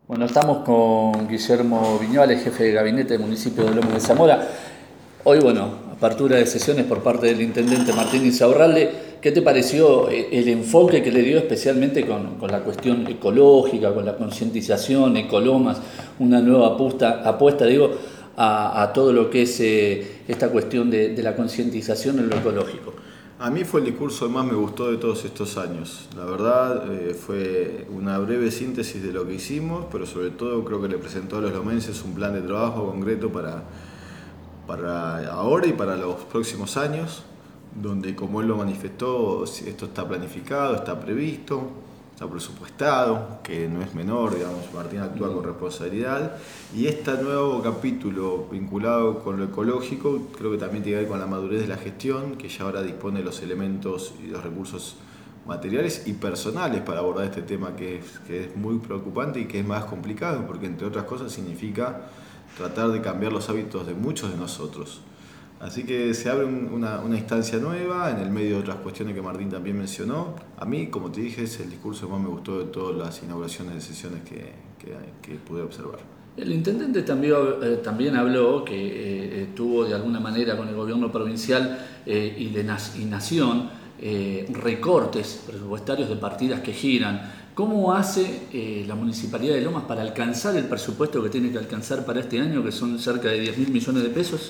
Bueno, estamos con Guillermo Viñuales, jefe de gabinete del municipio de Lomas de Zamora. Hoy, apertura de sesiones por parte del intendente Martín Insaurralde. ¿Qué te pareció el enfoque que le dio especialmente con la cuestión ecológica, con la concientización, Ecolomas, una nueva apuesta a todo lo que es esta cuestión de la concientización en lo ecológico? A mí fue el discurso que más me gustó de todos estos años. La verdad, fue una breve síntesis de lo que hicimos, pero sobre todo creo que le presentó a los lomenses un plan de trabajo concreto para ahora y para los próximos años, donde, como él lo manifestó, esto está planificado, está previsto, está presupuestado, que no es menor, digamos. Martín actúa con responsabilidad, y este nuevo capítulo vinculado con lo ecológico creo que también tiene que ver con la madurez de la gestión, que ya ahora dispone de los elementos y los recursos materiales y personales para abordar este tema que es muy preocupante y que es más complicado, porque entre otras cosas significa tratar de cambiar los hábitos de muchos de nosotros. Así que se abre una instancia nueva en el medio de otras cuestiones que Martín también mencionó. A mí, como te dije, es el discurso que más me gustó de todas las inauguraciones de sesiones que pude observar. El intendente también habló que tuvo de alguna manera con el gobierno provincial y Nación recortes presupuestarios de partidas que giran. ¿Cómo hace la Municipalidad de Lomas para alcanzar el presupuesto que tiene que alcanzar para este año, que son cerca de 10.000 millones de pesos?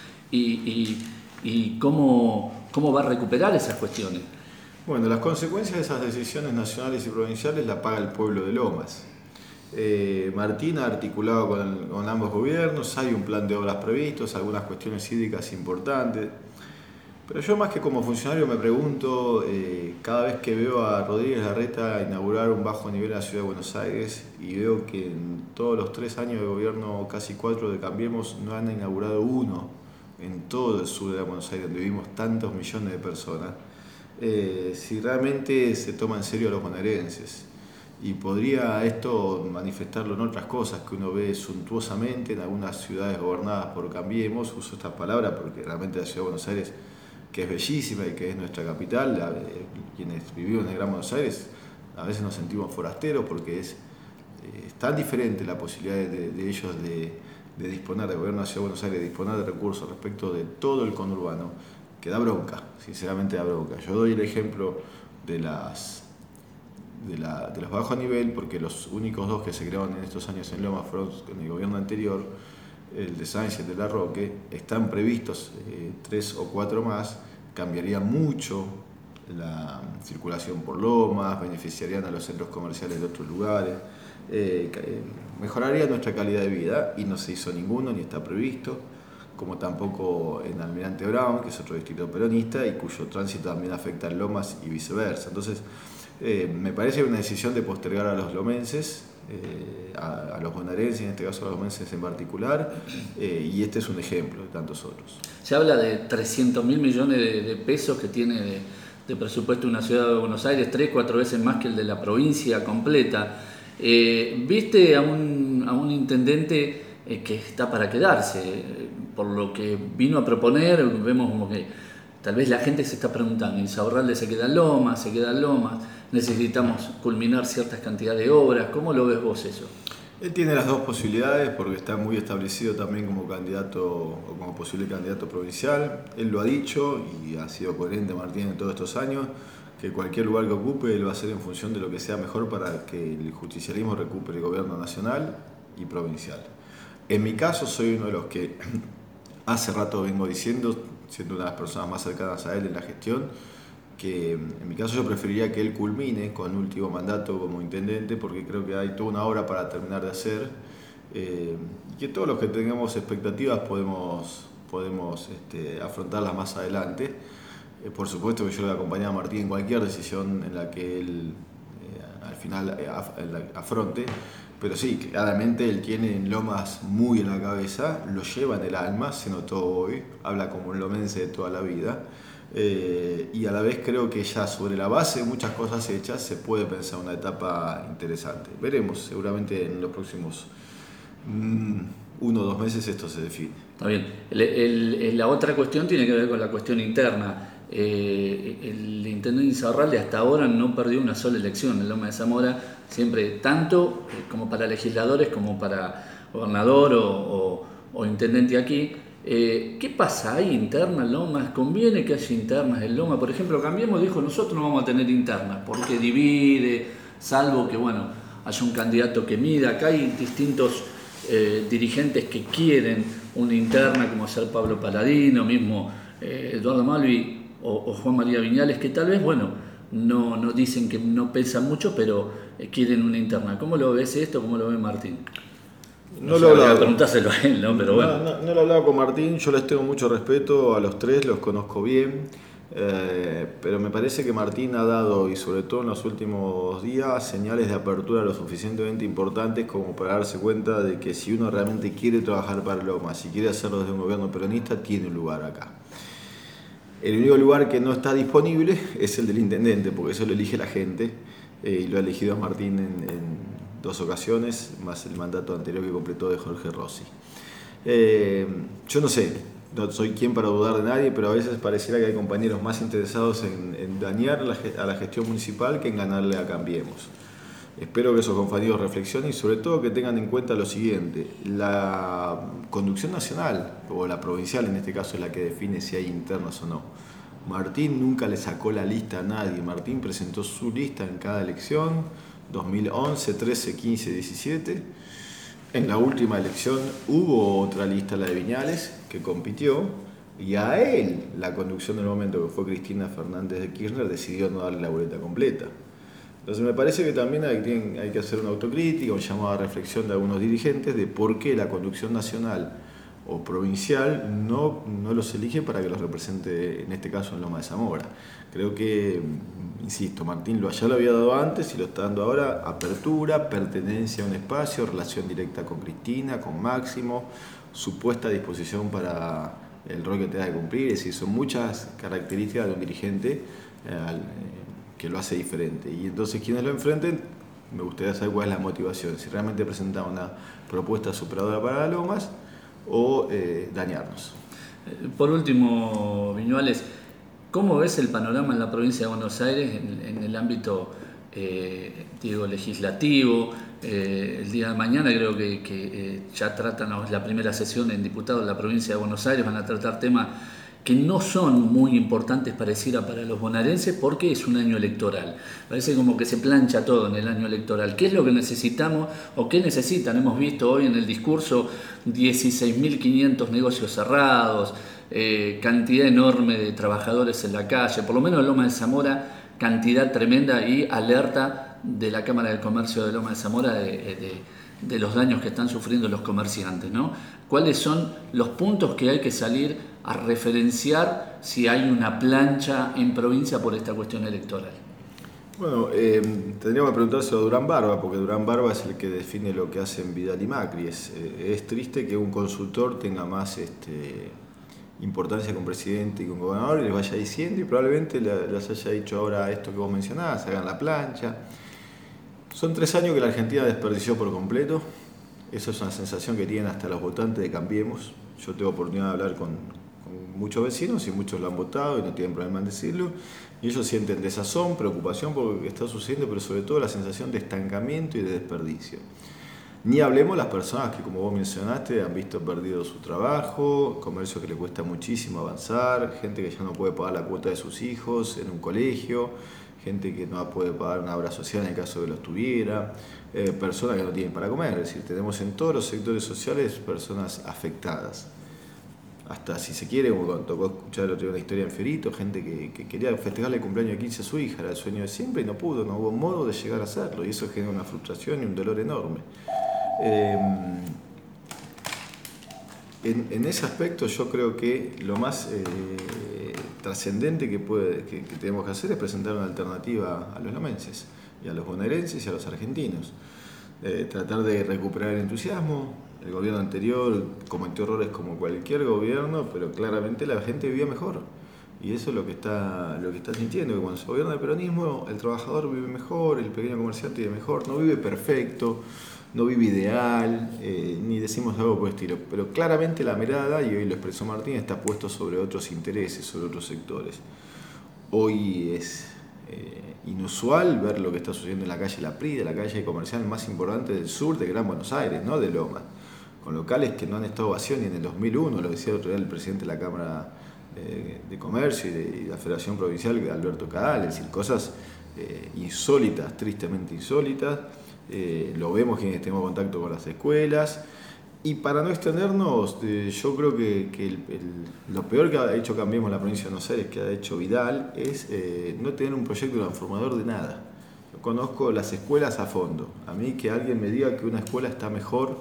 ¿Y cómo va a recuperar esas cuestiones? Bueno, las consecuencias de esas decisiones nacionales y provinciales las paga el pueblo de Lomas. Martín ha articulado con ambos gobiernos, hay un plan de obras previstos, algunas cuestiones hídricas importantes. Pero yo, más que como funcionario, me pregunto, cada vez que veo a Rodríguez Larreta inaugurar un bajo nivel en la ciudad de Buenos Aires, y veo que en todos los 3 años de gobierno, casi 4 de Cambiemos, no han inaugurado uno en todo el sur de Buenos Aires, donde vivimos tantos millones de personas, si realmente se toma en serio a los bonaerenses. Y podría esto manifestarlo en otras cosas que uno ve suntuosamente en algunas ciudades gobernadas por Cambiemos. Uso estas palabras porque realmente la ciudad de Buenos Aires, que es bellísima y que es nuestra capital, quienes vivimos en el Gran Buenos Aires a veces nos sentimos forasteros, porque es tan diferente la posibilidad de ellos de disponer, de gobierno de la ciudad de Buenos Aires, de disponer de recursos respecto de todo el conurbano, que da bronca, sinceramente da bronca. Yo doy el ejemplo de los bajos nivel, porque los únicos dos que se crearon en estos años en Lomas fueron en el gobierno anterior, el de Sáenz y el de Larroque. Están previstos 3 o 4 más, cambiaría mucho la circulación por Lomas, beneficiarían a los centros comerciales de otros lugares, mejoraría nuestra calidad de vida, y no se hizo ninguno ni está previsto, como tampoco en Almirante Brown, que es otro distrito peronista y cuyo tránsito también afecta a Lomas y viceversa. Entonces, me parece una decisión de postergar a los lomenses, a los bonaerenses, en este caso a los lomenses en particular, y este es un ejemplo de tantos otros. Se habla de 300.000 millones de pesos que tiene de presupuesto una ciudad de Buenos Aires, 3-4 veces más que el de la provincia completa. ¿Viste a un intendente que está para quedarse? Por lo que vino a proponer, vemos como que tal vez la gente se está preguntando, Insaurralde se queda en Lomas, necesitamos culminar ciertas cantidades de obras. ¿Cómo lo ves vos eso? Él tiene las dos posibilidades, porque está muy establecido también como candidato o como posible candidato provincial. Él lo ha dicho y ha sido coherente, Martín, en todos estos años, que cualquier lugar que ocupe él va a hacer en función de lo que sea mejor para que el justicialismo recupere el gobierno nacional y provincial. En mi caso, soy uno de los que hace rato vengo diciendo, siendo una de las personas más cercanas a él en la gestión, que en mi caso yo preferiría que él culmine con un último mandato como intendente, porque creo que hay toda una obra para terminar de hacer, y que todos los que tengamos expectativas podemos afrontarlas más adelante. Por supuesto que yo le acompañé a Martín en cualquier decisión en la que él al final afronte, pero sí, claramente él tiene en Lomas muy en la cabeza, lo lleva en el alma, se notó hoy, habla como un lomense de toda la vida. Y a la vez creo que ya sobre la base de muchas cosas hechas se puede pensar una etapa interesante. Veremos, seguramente en los próximos 1 o 2 meses esto se define. Está bien. La otra cuestión tiene que ver con la cuestión interna. el intendente Insaurralde hasta ahora no perdió una sola elección en Loma de Zamora, siempre tanto como para legisladores como para gobernador o intendente aquí. ¿Qué pasa? ¿Hay internas Lomas? ¿Conviene que haya internas en Loma? Por ejemplo, Cambiemos dijo, nosotros no vamos a tener internas porque divide, salvo que bueno, haya un candidato que mida. Acá hay distintos dirigentes que quieren una interna, como ser Pablo Paladino, mismo Eduardo Malvi o Juan María Viñales, que tal vez, bueno, no dicen que no pesan mucho, pero quieren una interna. ¿Cómo lo ves esto? ¿Cómo lo ve Martín? No lo he hablado. Preguntárselo a él, ¿no? Pero bueno. No lo he hablado con Martín, yo les tengo mucho respeto a los tres, los conozco bien, pero me parece que Martín ha dado, y sobre todo en los últimos días, señales de apertura lo suficientemente importantes como para darse cuenta de que si uno realmente quiere trabajar para Lomas, si quiere hacerlo desde un gobierno peronista, tiene un lugar acá. El único lugar que no está disponible es el del intendente, porque eso lo elige la gente, y lo ha elegido Martín en 2 ocasiones, más el mandato anterior que completó de Jorge Rossi. Yo no sé, no soy quien para dudar de nadie, pero a veces pareciera que hay compañeros más interesados en dañar a la gestión municipal que en ganarle a Cambiemos. Espero que esos compañeros reflexionen y sobre todo que tengan en cuenta lo siguiente: la conducción nacional, o la provincial en este caso, es la que define si hay internas o no. Martín nunca le sacó la lista a nadie, Martín presentó su lista en cada elección, 2011, 13, 15, 17. En la última elección hubo otra lista, la de Viñales, que compitió, y a él la conducción del momento, que fue Cristina Fernández de Kirchner, decidió no darle la boleta completa. Entonces me parece que también hay que hacer una autocrítica, un llamado a reflexión de algunos dirigentes de por qué la conducción nacional o provincial no los elige para que los represente, en este caso en Loma de Zamora. Creo que, insisto, Martín ya lo había dado antes y lo está dando ahora: apertura, pertenencia a un espacio, relación directa con Cristina, con Máximo, supuesta disposición para el rol que tenga que cumplir. Es decir, son muchas características de un dirigente que lo hace diferente. Y entonces quienes lo enfrenten, me gustaría saber cuál es la motivación, si realmente presentan una propuesta superadora para Lomas o dañarnos. Por último, Viñuales, ¿cómo ves el panorama en la provincia de Buenos Aires en el ámbito legislativo? El día de mañana creo que ya tratan la primera sesión en diputados de la provincia de Buenos Aires, van a tratar temas que no son muy importantes pareciera para los bonaerenses porque es un año electoral. Parece como que se plancha todo en el año electoral. ¿Qué es lo que necesitamos o qué necesitan? Hemos visto hoy en el discurso 16.500 negocios cerrados, cantidad enorme de trabajadores en la calle, por lo menos en Loma de Zamora, cantidad tremenda, y alerta de la Cámara de Comercio de Loma de Zamora de los daños que están sufriendo los comerciantes, ¿no? ¿Cuáles son los puntos que hay que salir a referenciar si hay una plancha en provincia por esta cuestión electoral? Bueno, tendríamos que preguntárselo a Durán Barba, porque Durán Barba es el que define lo que hacen Vidal y Macri. Es triste que un consultor tenga más importancia con presidente y con gobernador y les vaya diciendo, y probablemente les haya dicho ahora esto que vos mencionabas, hagan la plancha. Son 3 años que la Argentina desperdició por completo. Eso es una sensación que tienen hasta los votantes de Cambiemos. Yo tengo oportunidad de hablar con muchos vecinos y muchos lo han votado y no tienen problema en decirlo. Y ellos sienten desazón, preocupación por lo que está sucediendo, pero sobre todo la sensación de estancamiento y de desperdicio. Ni hablemos las personas que, como vos mencionaste, han visto perdido su trabajo, comercio que le cuesta muchísimo avanzar, gente que ya no puede pagar la cuota de sus hijos en un colegio, gente que no puede pagar una obra social en el caso de que los tuviera, personas que no tienen para comer. Es decir, tenemos en todos los sectores sociales personas afectadas. Hasta, si se quiere, como tocó escuchar el otro día una historia en Fiorito, gente que quería festejarle el cumpleaños de 15 a su hija, era el sueño de siempre y no pudo, no hubo modo de llegar a hacerlo, y eso genera una frustración y un dolor enorme. En ese aspecto yo creo que lo más trascendente que tenemos que hacer es presentar una alternativa a los lomenses y a los bonaerenses y a los argentinos. Tratar de recuperar el entusiasmo. El gobierno anterior cometió errores como cualquier gobierno, pero claramente la gente vivía mejor. Y eso es lo que está sintiendo, que cuando se gobierna el peronismo, el trabajador vive mejor, el pequeño comerciante vive mejor, no vive perfecto, no vive ideal, ni decimos algo por el estilo. Pero claramente la mirada, y hoy lo expresó Martín, está puesto sobre otros intereses, sobre otros sectores. Hoy es inusual ver lo que está sucediendo en la calle La Prida, la calle comercial más importante del sur de Gran Buenos Aires, no de Lomas, con locales que no han estado vacíos ni en el 2001, lo decía el otro día el presidente de la Cámara de Comercio y de la Federación Provincial, Alberto Cadal, es decir, cosas insólitas, tristemente insólitas. Lo vemos quienes tenemos contacto con las escuelas. Y para no extendernos, yo creo que lo peor que ha hecho Cambiemos la provincia de Buenos Aires, que ha hecho Vidal, es no tener un proyecto transformador de nada. Yo conozco las escuelas a fondo. A mí que alguien me diga que una escuela está mejor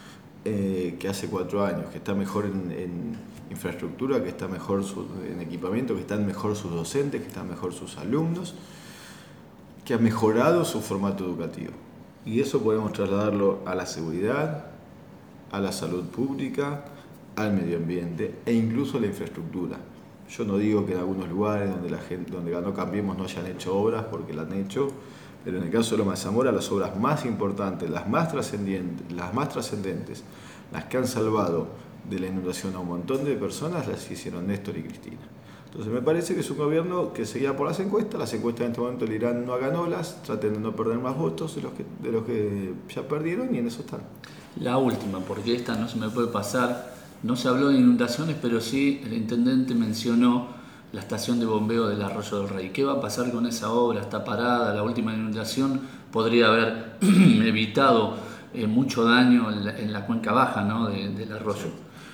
que hace 4 años, que está mejor en infraestructura, que está mejor en equipamiento, que están mejor sus docentes, que están mejor sus alumnos, que ha mejorado su formato educativo. Y eso podemos trasladarlo a la seguridad, a la salud pública, al medio ambiente e incluso a la infraestructura. Yo no digo que en algunos lugares donde ganó Cambiemos no hayan hecho obras, porque la han hecho, pero en el caso de Loma de Zamora, las obras más importantes, las más trascendentes, las que han salvado de la inundación a un montón de personas, las hicieron Néstor y Cristina. Entonces me parece que es un gobierno que seguía por las encuestas en este momento le dirán no hagan olas, traten de no perder más votos de los que ya perdieron, y en eso están. La última, porque esta no se me puede pasar, no se habló de inundaciones, pero sí el intendente mencionó la estación de bombeo del Arroyo del Rey. ¿Qué va a pasar con esa obra? ¿Está parada? La última inundación podría haber evitado mucho daño en la cuenca baja, ¿no? del arroyo.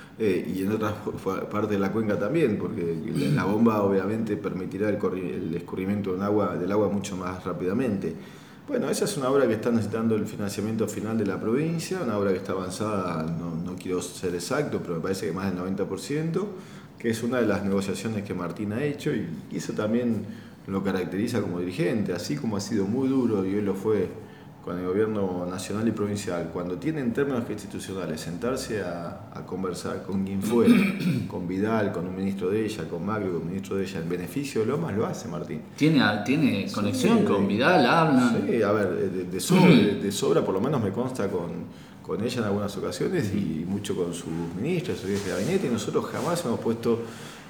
Y en otras partes de la cuenca también, porque la bomba obviamente permitirá el escurrimiento del agua mucho más rápidamente. Bueno, esa es una obra que está necesitando el financiamiento final de la provincia, una obra que está avanzada, no quiero ser exacto, pero me parece que más del 90%, que es una de las negociaciones que Martín ha hecho, y eso también lo caracteriza como dirigente, así como ha sido muy duro, y hoy lo fue con el gobierno nacional y provincial, cuando tiene en términos institucionales sentarse a conversar con quien fuera, con Vidal, con un ministro de ella, con Macri, con un ministro de ella, en beneficio de Lomas, lo hace Martín. ¿Tiene conexión con Vidal? ¿Hablan? Sí, a ver, de sobra por lo menos me consta con ella en algunas ocasiones, y mucho con sus ministros, sus jefes de gabinete, y nosotros jamás hemos puesto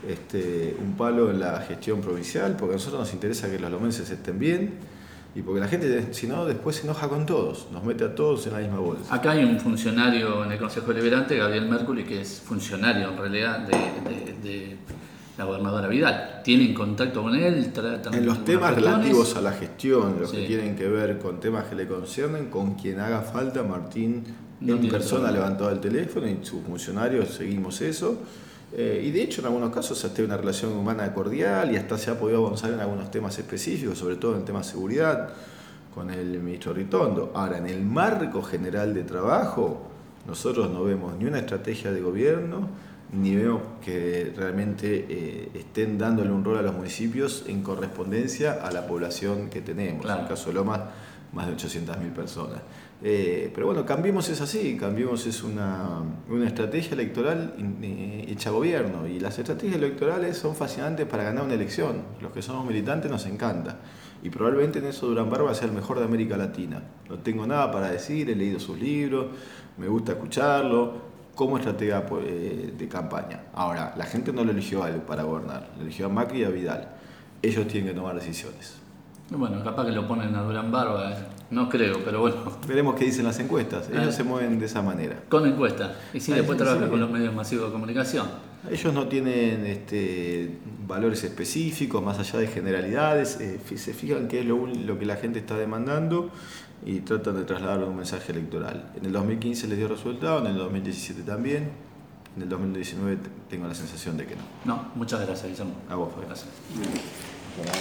un palo en la gestión provincial, porque a nosotros nos interesa que los lomenses estén bien, y porque la gente, si no, después se enoja con todos, nos mete a todos en la misma bolsa. Acá hay un funcionario en el Consejo Deliberante, Gabriel Mercury, que es funcionario en realidad de la gobernadora Vidal. ¿Tienen contacto con él? En los temas relativos a la gestión, los que tienen que ver con temas que le conciernen, con quien haga falta, Martín en persona ha levantado el teléfono, y sus funcionarios seguimos eso. Y de hecho en algunos casos se ha tenido una relación humana cordial, y hasta se ha podido avanzar en algunos temas específicos, sobre todo en temas de seguridad, con el ministro Ritondo. Ahora, en el marco general de trabajo, nosotros no vemos ni una estrategia de gobierno, ni vemos que realmente estén dándole un rol a los municipios en correspondencia a la población que tenemos. Claro. En el caso de Lomas, más de 800.000 personas. Pero bueno, Cambiemos es así, Cambiemos es una estrategia electoral hecha gobierno, y las estrategias electorales son fascinantes para ganar una elección. Los que somos militantes nos encanta, y probablemente en eso Durán Barba sea el mejor de América Latina. No tengo nada para decir, he leído sus libros, me gusta escucharlo como estratega de campaña. Ahora, la gente no lo eligió a él para gobernar, lo eligió a Macri y a Vidal. Ellos tienen que tomar decisiones. Bueno, capaz que lo ponen a Durán Barba, no creo, pero bueno. Veremos qué dicen las encuestas. Ellos se mueven de esa manera. Con encuestas. Y sí, después trabajan con los medios masivos de comunicación. Ellos no tienen valores específicos, más allá de generalidades. Se fijan qué es lo que la gente está demandando, y tratan de trasladar un mensaje electoral. En el 2015 les dio resultado, en el 2017 también. En el 2019 tengo la sensación de que no. No, muchas gracias, Guillermo. A vos, Fabián. Gracias.